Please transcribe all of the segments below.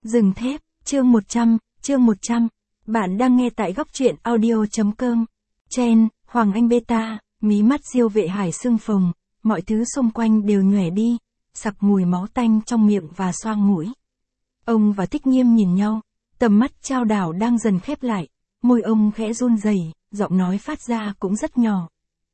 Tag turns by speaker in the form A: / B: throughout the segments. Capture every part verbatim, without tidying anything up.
A: Rừng thép, chương một trăm, chương một trăm. Bạn đang nghe tại góc truyện audio.com. Chen, Hoàng Anh Beta, mí mắt Diêu Vệ Hải sưng phồng, mọi thứ xung quanh đều nhòe đi, sặc mùi máu tanh trong miệng và xoang mũi. Ông và Thích Nghiêm nhìn nhau, tầm mắt trao đảo đang dần khép lại, môi ông khẽ run rẩy, giọng nói phát ra cũng rất nhỏ.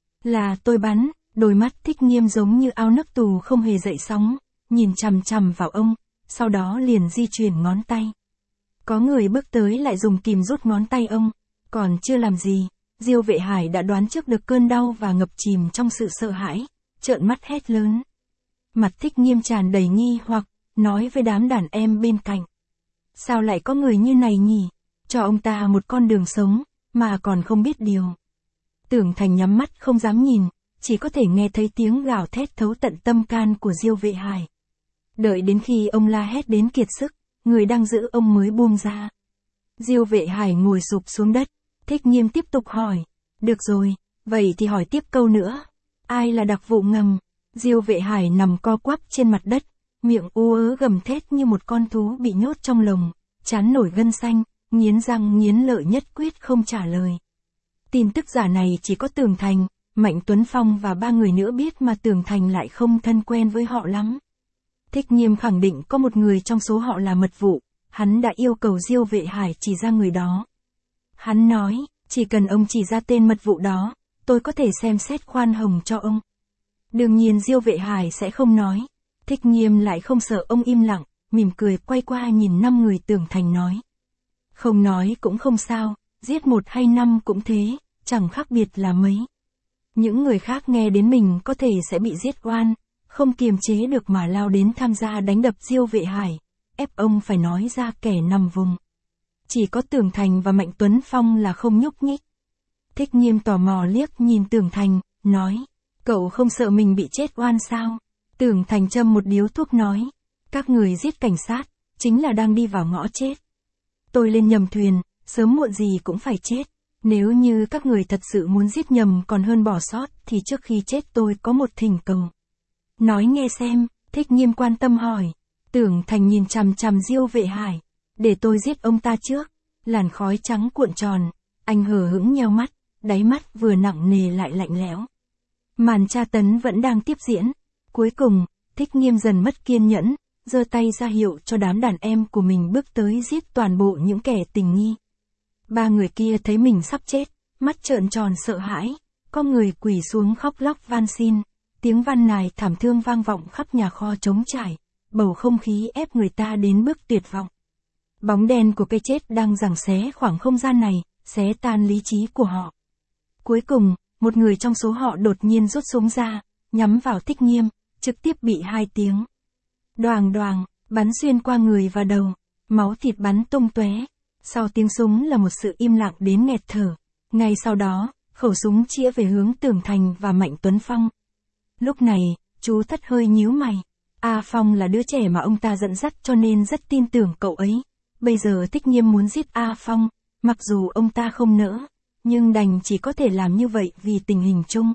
A: Là tôi bắn, đôi mắt Thích Nghiêm giống như ao nước tù không hề dậy sóng, nhìn chằm chằm vào ông, sau đó liền di chuyển ngón tay. Có người bước tới lại dùng kìm rút ngón tay ông, còn chưa làm gì, Diêu Vệ Hải đã đoán trước được cơn đau và ngập chìm trong sự sợ hãi, trợn mắt hét lớn. Mặt Thích Nghiêm tràn đầy nghi hoặc, nói với đám đàn em bên cạnh. Sao lại có người như này nhỉ, cho ông ta một con đường sống, mà còn không biết điều. Tưởng Thành nhắm mắt không dám nhìn, chỉ có thể nghe thấy tiếng gào thét thấu tận tâm can của Diêu Vệ Hải. Đợi đến khi ông la hét đến kiệt sức, người đang giữ ông mới buông ra. Diêu Vệ Hải ngồi sụp xuống đất, Thích Nghiêm tiếp tục hỏi. Được rồi, vậy thì hỏi tiếp câu nữa. Ai là đặc vụ ngầm? Diêu Vệ Hải nằm co quắp trên mặt đất, miệng ú ớ gầm thét như một con thú bị nhốt trong lồng, trán nổi gân xanh, nghiến răng nghiến lợi nhất quyết không trả lời. Tin tức giả này chỉ có Tưởng Thành, Mạnh Tuấn Phong và ba người nữa biết mà Tưởng Thành lại không thân quen với họ lắm. Thích Nghiêm khẳng định có một người trong số họ là mật vụ, hắn đã yêu cầu Diêu Vệ Hải chỉ ra người đó. Hắn nói, chỉ cần ông chỉ ra tên mật vụ đó, tôi có thể xem xét khoan hồng cho ông. Đương nhiên Diêu Vệ Hải sẽ không nói. Thích Nghiêm lại không sợ ông im lặng, mỉm cười quay qua nhìn năm người Tưởng Thành nói. Không nói cũng không sao, giết một hay năm cũng thế, chẳng khác biệt là mấy. Những người khác nghe đến mình có thể sẽ bị giết oan, không kiềm chế được mà lao đến tham gia đánh đập Diêu Vệ Hải, ép ông phải nói ra kẻ nằm vùng. Chỉ có Tưởng Thành và Mạnh Tuấn Phong là không nhúc nhích. Thích Nghiêm tò mò liếc nhìn Tưởng Thành, nói, cậu không sợ mình bị chết oan sao? Tưởng Thành châm một điếu thuốc nói, các người giết cảnh sát, chính là đang đi vào ngõ chết. Tôi lên nhầm thuyền, sớm muộn gì cũng phải chết. Nếu như các người thật sự muốn giết nhầm còn hơn bỏ sót thì trước khi chết tôi có một thỉnh cầu. Nói nghe xem, Thích Nghiêm quan tâm hỏi. Tưởng Thành nhìn chằm chằm Diêu Vệ Hải. Để tôi giết ông ta trước. Làn khói trắng cuộn tròn, anh hờ hững nheo mắt, đáy mắt vừa nặng nề lại lạnh lẽo. Màn tra tấn vẫn đang tiếp diễn. Cuối cùng, Thích Nghiêm dần mất kiên nhẫn, giơ tay ra hiệu cho đám đàn em của mình bước tới giết toàn bộ những kẻ tình nghi. Ba người kia thấy mình sắp chết, mắt trợn tròn sợ hãi, có người quỳ xuống khóc lóc van xin, tiếng van nài thảm thương vang vọng khắp nhà kho trống trải, bầu không khí ép người ta đến bước tuyệt vọng. Bóng đen của cái chết đang giằng xé khoảng không gian này, xé tan lý trí của họ. Cuối cùng, một người trong số họ đột nhiên rút súng ra, nhắm vào Thích Nghiêm, trực tiếp bị hai tiếng. Đoàng đoàng, bắn xuyên qua người và đầu, máu thịt bắn tung tóe. Sau tiếng súng là một sự im lặng đến nghẹt thở. Ngay sau đó, khẩu súng chĩa về hướng Tưởng Thành và Mạnh Tuấn Phong. Lúc này, chú Thất hơi nhíu mày. A Phong là đứa trẻ mà ông ta dẫn dắt cho nên rất tin tưởng cậu ấy. Bây giờ Thích Nghiêm muốn giết A Phong, mặc dù ông ta không nỡ, nhưng đành chỉ có thể làm như vậy vì tình hình chung.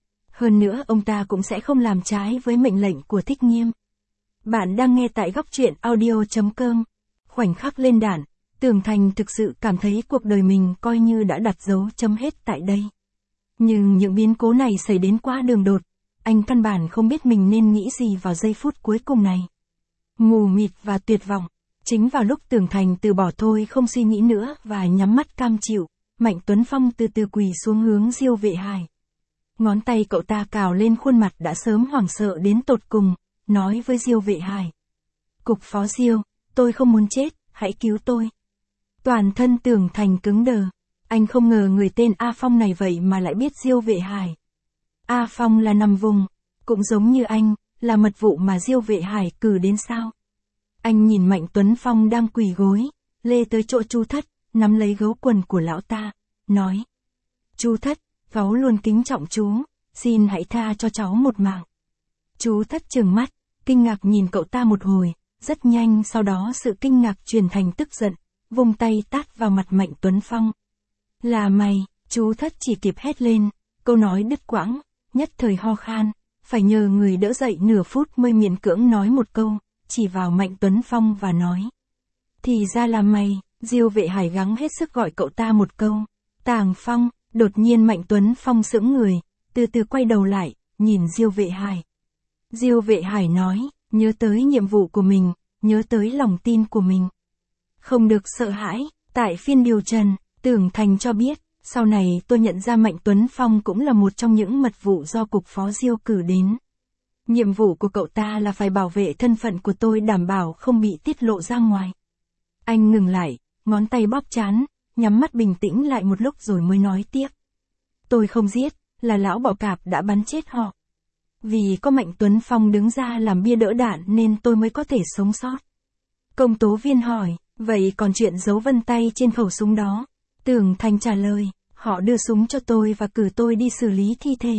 A: Hơn nữa ông ta cũng sẽ không làm trái với mệnh lệnh của Thích Nghiêm. Bạn đang nghe tại góc truyện audio.com. Khoảnh khắc lên đạn, Tưởng Thành thực sự cảm thấy cuộc đời mình coi như đã đặt dấu chấm hết tại đây. Nhưng những biến cố này xảy đến quá đường đột, anh căn bản không biết mình nên nghĩ gì vào giây phút cuối cùng này. Mù mịt và tuyệt vọng, chính vào lúc Tưởng Thành từ bỏ thôi không suy nghĩ nữa và nhắm mắt cam chịu, Mạnh Tuấn Phong từ từ quỳ xuống hướng Diêu Vệ Hải. Ngón tay cậu ta cào lên khuôn mặt đã sớm hoảng sợ đến tột cùng, nói với Diêu Vệ Hải. Cục phó Diêu, tôi không muốn chết, hãy cứu tôi. Toàn thân Tưởng Thành cứng đờ, anh không ngờ người tên A Phong này vậy mà lại biết Diêu Vệ Hải. A Phong là nằm vùng, cũng giống như anh, là mật vụ mà Diêu Vệ Hải cử đến sao. Anh nhìn Mạnh Tuấn Phong đang quỳ gối, lê tới chỗ Chu Thất, nắm lấy gấu quần của lão ta, nói. Chu Thất, cháu luôn kính trọng chú, xin hãy tha cho cháu một mạng. Chu Thất trừng mắt, kinh ngạc nhìn cậu ta một hồi, rất nhanh sau đó sự kinh ngạc chuyển thành tức giận, vung tay tát vào mặt Mạnh Tuấn Phong. Là mày, Chu Thất chỉ kịp hét lên, câu nói đứt quãng, nhất thời ho khan, phải nhờ người đỡ dậy nửa phút mới miễn cưỡng nói một câu, chỉ vào Mạnh Tuấn Phong và nói. Thì ra là mày, Diêu Vệ Hải gắng hết sức gọi cậu ta một câu. Tàng Phong, đột nhiên Mạnh Tuấn Phong sững người, từ từ quay đầu lại, nhìn Diêu Vệ Hải. Diêu Vệ Hải nói, nhớ tới nhiệm vụ của mình, nhớ tới lòng tin của mình. Không được sợ hãi, tại phiên điều trần, Tưởng Thành cho biết, sau này tôi nhận ra Mạnh Tuấn Phong cũng là một trong những mật vụ do cục phó Diêu cử đến. Nhiệm vụ của cậu ta là phải bảo vệ thân phận của tôi, đảm bảo không bị tiết lộ ra ngoài. Anh ngừng lại, ngón tay bóp trán, nhắm mắt bình tĩnh lại một lúc rồi mới nói tiếp. Tôi không giết, là lão bọ cạp đã bắn chết họ. Vì có Mạnh Tuấn Phong đứng ra làm bia đỡ đạn nên tôi mới có thể sống sót. Công tố viên hỏi, vậy còn chuyện dấu vân tay trên khẩu súng đó? Tưởng Thành trả lời, họ đưa súng cho tôi và cử tôi đi xử lý thi thể.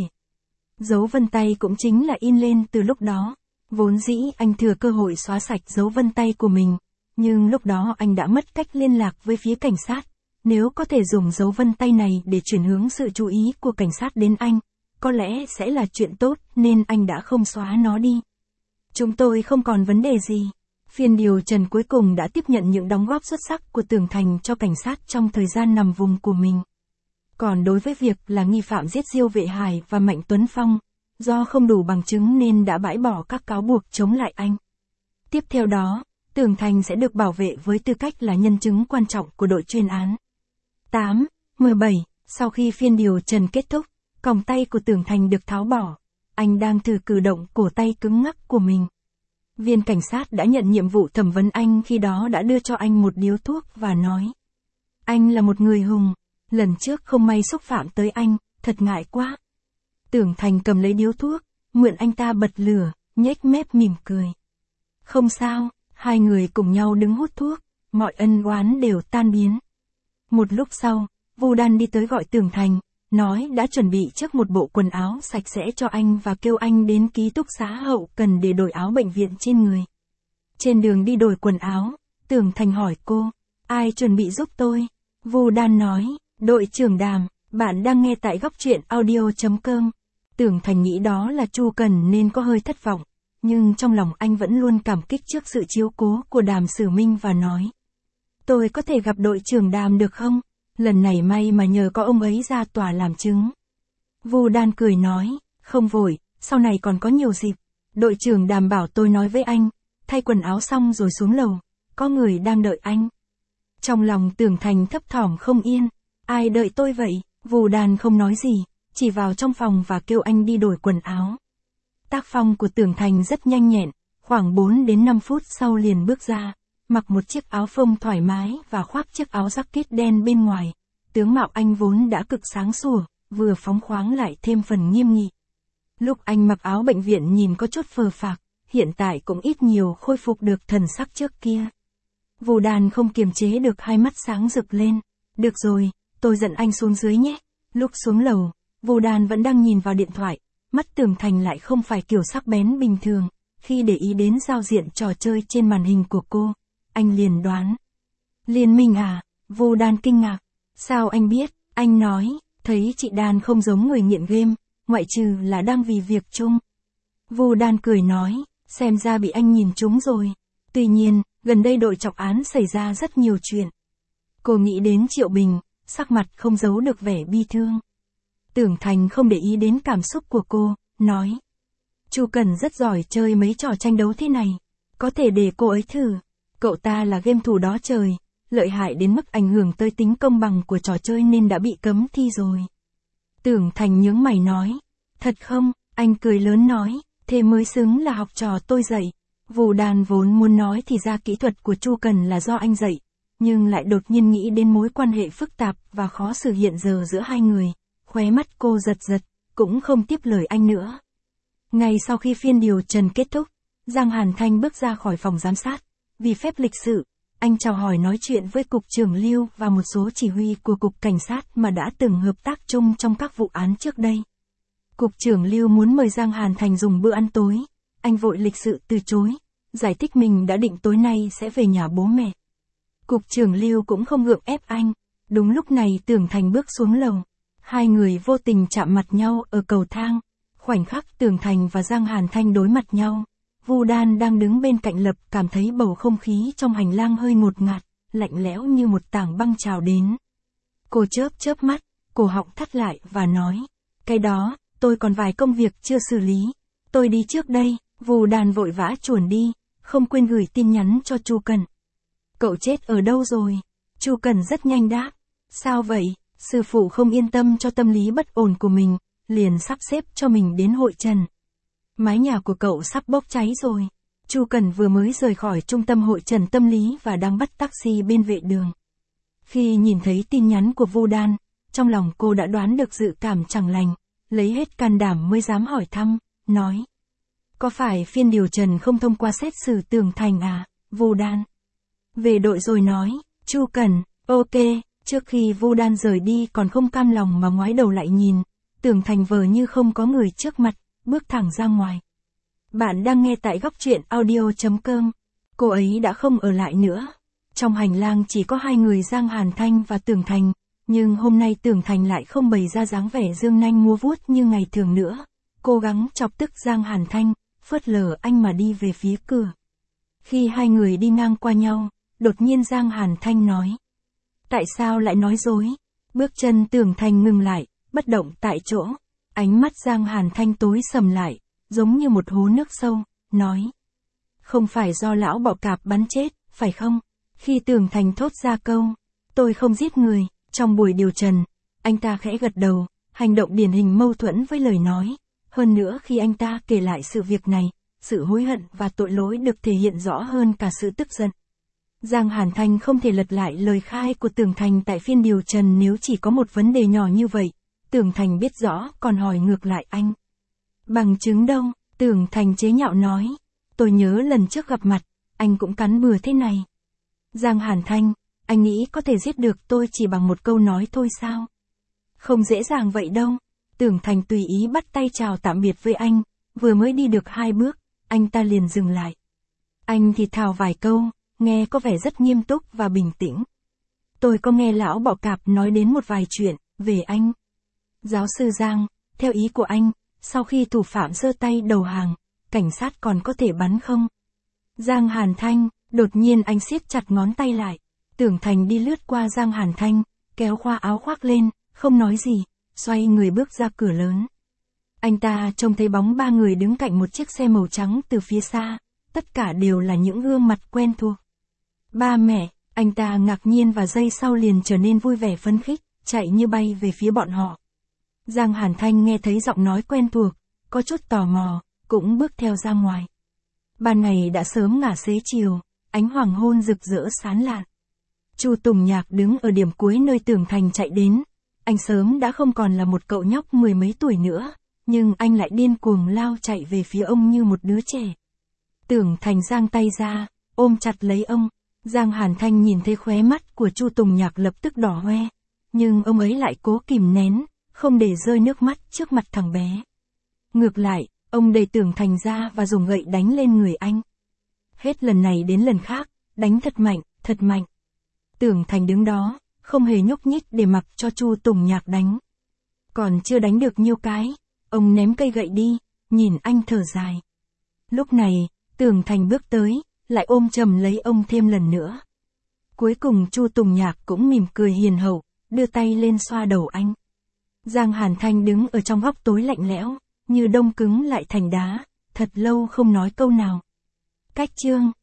A: Dấu vân tay cũng chính là in lên từ lúc đó. Vốn dĩ anh thừa cơ hội xóa sạch dấu vân tay của mình, nhưng lúc đó anh đã mất cách liên lạc với phía cảnh sát. Nếu có thể dùng dấu vân tay này để chuyển hướng sự chú ý của cảnh sát đến anh, có lẽ sẽ là chuyện tốt nên anh đã không xóa nó đi. Chúng tôi không còn vấn đề gì. Phiên điều trần cuối cùng đã tiếp nhận những đóng góp xuất sắc của Tưởng Thành cho cảnh sát trong thời gian nằm vùng của mình. Còn đối với việc là nghi phạm giết Diêu Vệ Hải và Mạnh Tuấn Phong, do không đủ bằng chứng nên đã bãi bỏ các cáo buộc chống lại anh. Tiếp theo đó, Tưởng Thành sẽ được bảo vệ với tư cách là nhân chứng quan trọng của đội chuyên án. tám, mười bảy, sau khi phiên điều trần kết thúc, còng tay của Tưởng Thành được tháo bỏ. Anh đang thử cử động cổ tay cứng ngắc của mình. Viên cảnh sát đã nhận nhiệm vụ thẩm vấn anh khi đó đã đưa cho anh một điếu thuốc và nói. Anh là một người hùng, lần trước không may xúc phạm tới anh, thật ngại quá. Tưởng Thành cầm lấy điếu thuốc, mượn anh ta bật lửa, nhếch mép mỉm cười. Không sao, hai người cùng nhau đứng hút thuốc, mọi ân oán đều tan biến. Một lúc sau, Vu Đan đi tới gọi Tưởng Thành, nói đã chuẩn bị trước một bộ quần áo sạch sẽ cho anh và kêu anh đến ký túc xá hậu cần để đổi áo bệnh viện trên người. Trên đường đi đổi quần áo, Tưởng Thành hỏi cô, ai chuẩn bị giúp tôi? Vu Đan nói, đội trưởng Đàm, bạn đang nghe tại góc truyện audio chấm com. Tưởng Thành nghĩ đó là Chu Cần nên có hơi thất vọng, nhưng trong lòng anh vẫn luôn cảm kích trước sự chiếu cố của Đàm Sử Minh và nói. Tôi có thể gặp đội trưởng Đàm được không? Lần này may mà nhờ có ông ấy ra tòa làm chứng. Vu Đan cười nói, không vội, sau này còn có nhiều dịp. Đội trưởng Đàm bảo tôi nói với anh, thay quần áo xong rồi xuống lầu, có người đang đợi anh. Trong lòng Tưởng Thành thấp thỏm không yên, ai đợi tôi vậy? Vu Đan không nói gì, chỉ vào trong phòng và kêu anh đi đổi quần áo. Tác phong của Tưởng Thành rất nhanh nhẹn, khoảng bốn đến năm phút sau liền bước ra, mặc một chiếc áo phông thoải mái và khoác chiếc áo jacket đen bên ngoài. Tướng mạo anh vốn đã cực sáng sủa, vừa phóng khoáng lại thêm phần nghiêm nghị. Lúc anh mặc áo bệnh viện nhìn có chút phờ phạc, hiện tại cũng ít nhiều khôi phục được thần sắc trước kia. Vu Đan không kiềm chế được hai mắt sáng rực lên. Được rồi, tôi dẫn anh xuống dưới nhé. Lúc xuống lầu, Vu Đan vẫn đang nhìn vào điện thoại, mắt Tưởng Thành lại không phải kiểu sắc bén bình thường. Khi để ý đến giao diện trò chơi trên màn hình của cô, anh liền đoán. Liên minh à? Vu Đan kinh ngạc. Sao anh biết? Anh nói, thấy chị Đan không giống người nghiện game, ngoại trừ là đang vì việc chung. Vu Đan cười nói, xem ra bị anh nhìn trúng rồi. Tuy nhiên, gần đây đội trọng án xảy ra rất nhiều chuyện. Cô nghĩ đến Triệu Bình, sắc mặt không giấu được vẻ bi thương. Tưởng Thành không để ý đến cảm xúc của cô, nói. Chu Cần rất giỏi chơi mấy trò tranh đấu thế này, có thể để cô ấy thử. Cậu ta là game thủ đó trời, lợi hại đến mức ảnh hưởng tới tính công bằng của trò chơi nên đã bị cấm thi rồi. Tưởng Thành nhướng mày nói, thật không? Anh cười lớn nói, thế mới xứng là học trò tôi dạy. Vu Đan vốn muốn nói thì ra kỹ thuật của Chu Cần là do anh dạy, nhưng lại đột nhiên nghĩ đến mối quan hệ phức tạp và khó xử hiện giờ giữa hai người, khóe mắt cô giật giật, cũng không tiếp lời anh nữa. Ngay sau khi phiên điều trần kết thúc, Giang Hàn Thanh bước ra khỏi phòng giám sát, vì phép lịch sự, anh chào hỏi nói chuyện với Cục trưởng Lưu và một số chỉ huy của Cục Cảnh sát mà đã từng hợp tác chung trong các vụ án trước đây. Cục trưởng Lưu muốn mời Giang Hàn Thành dùng bữa ăn tối, anh vội lịch sự từ chối, giải thích mình đã định tối nay sẽ về nhà bố mẹ. Cục trưởng Lưu cũng không gượng ép anh, đúng lúc này Tưởng Thành bước xuống lầu, hai người vô tình chạm mặt nhau ở cầu thang, khoảnh khắc Tưởng Thành và Giang Hàn Thanh đối mặt nhau, Vu Đan đang đứng bên cạnh Lập cảm thấy bầu không khí trong hành lang hơi ngột ngạt, lạnh lẽo như một tảng băng trào đến. Cô chớp chớp mắt, cổ họng thắt lại và nói, cái đó, tôi còn vài công việc chưa xử lý, tôi đi trước đây. Vu Đan vội vã chuồn đi, không quên gửi tin nhắn cho Chu Cần. Cậu chết ở đâu rồi? Chu Cần rất nhanh đáp. Sao vậy? Sư phụ không yên tâm cho tâm lý bất ổn của mình, liền sắp xếp cho mình đến hội trần. Mái nhà của cậu sắp bốc cháy rồi. Chu Cần vừa mới rời khỏi trung tâm hội trần tâm lý và đang bắt taxi bên vệ đường. Khi nhìn thấy tin nhắn của Vu Đan, trong lòng cô đã đoán được dự cảm chẳng lành, lấy hết can đảm mới dám hỏi thăm, nói. Có phải phiên điều trần không thông qua xét xử Tưởng Thành à, Vu Đan? Về đội rồi nói, Chu Cần, ok. Trước khi Vu Đan rời đi còn không cam lòng mà ngoái đầu lại nhìn, Tưởng Thành vờ như không có người trước mặt, bước thẳng ra ngoài. Bạn đang nghe tại góc truyện audio chấm com. Cô ấy đã không ở lại nữa. Trong hành lang chỉ có hai người Giang Hàn Thanh và Tưởng Thành, nhưng hôm nay Tưởng Thành lại không bày ra dáng vẻ dương nanh múa vuốt như ngày thường nữa. Cố gắng chọc tức Giang Hàn Thanh, phớt lờ anh mà đi về phía cửa. Khi hai người đi ngang qua nhau, đột nhiên Giang Hàn Thanh nói. Tại sao lại nói dối? Bước chân Tưởng Thành ngừng lại, bất động tại chỗ. Ánh mắt Giang Hàn Thanh tối sầm lại, giống như một hố nước sâu, nói. Không phải do lão bọ cạp bắn chết, phải không? Khi Tưởng Thành thốt ra câu, tôi không giết người, trong buổi điều trần, anh ta khẽ gật đầu, hành động điển hình mâu thuẫn với lời nói. Hơn nữa khi anh ta kể lại sự việc này, sự hối hận và tội lỗi được thể hiện rõ hơn cả sự tức giận. Giang Hàn Thanh không thể lật lại lời khai của Tưởng Thành tại phiên điều trần nếu chỉ có một vấn đề nhỏ như vậy. Tưởng Thành biết rõ còn hỏi ngược lại anh. Bằng chứng đâu? Tưởng Thành chế nhạo nói. Tôi nhớ lần trước gặp mặt, anh cũng cắn bừa thế này. Giang Hàn Thanh, anh nghĩ có thể giết được tôi chỉ bằng một câu nói thôi sao? Không dễ dàng vậy đâu. Tưởng Thành tùy ý bắt tay chào tạm biệt với anh, vừa mới đi được hai bước, anh ta liền dừng lại. Anh thì thào vài câu, nghe có vẻ rất nghiêm túc và bình tĩnh. Tôi có nghe lão bọ cạp nói đến một vài chuyện, về anh. Giáo sư Giang, theo ý của anh, sau khi thủ phạm giơ tay đầu hàng, cảnh sát còn có thể bắn không? Giang Hàn Thanh, đột nhiên anh siết chặt ngón tay lại. Tưởng Thành đi lướt qua Giang Hàn Thanh, kéo khoa áo khoác lên, không nói gì, xoay người bước ra cửa lớn. Anh ta trông thấy bóng ba người đứng cạnh một chiếc xe màu trắng từ phía xa, tất cả đều là những gương mặt quen thuộc. Ba mẹ, anh ta ngạc nhiên và giây sau liền trở nên vui vẻ phấn khích, chạy như bay về phía bọn họ. Giang Hàn Thanh nghe thấy giọng nói quen thuộc, có chút tò mò, cũng bước theo ra ngoài. Ban ngày đã sớm ngả xế chiều, ánh hoàng hôn rực rỡ sáng lạn. Chu Tùng Nhạc đứng ở điểm cuối nơi Tưởng Thành chạy đến. Anh sớm đã không còn là một cậu nhóc mười mấy tuổi nữa, nhưng anh lại điên cuồng lao chạy về phía ông như một đứa trẻ. Tưởng Thành giang tay ra, ôm chặt lấy ông. Giang Hàn Thanh nhìn thấy khóe mắt của Chu Tùng Nhạc lập tức đỏ hoe, nhưng ông ấy lại cố kìm nén, không để rơi nước mắt trước mặt thằng bé. Ngược lại, ông đẩy Tưởng Thành ra và dùng gậy đánh lên người anh. Hết lần này đến lần khác, đánh thật mạnh, thật mạnh. Tưởng Thành đứng đó, không hề nhúc nhích để mặc cho Chu Tùng Nhạc đánh. Còn chưa đánh được nhiêu cái, ông ném cây gậy đi, nhìn anh thở dài. Lúc này, Tưởng Thành bước tới, lại ôm chầm lấy ông thêm lần nữa. Cuối cùng Chu Tùng Nhạc cũng mỉm cười hiền hậu, đưa tay lên xoa đầu anh. Giang Hàn Thanh đứng ở trong góc tối lạnh lẽo, như đông cứng lại thành đá, thật lâu không nói câu nào. Cách chương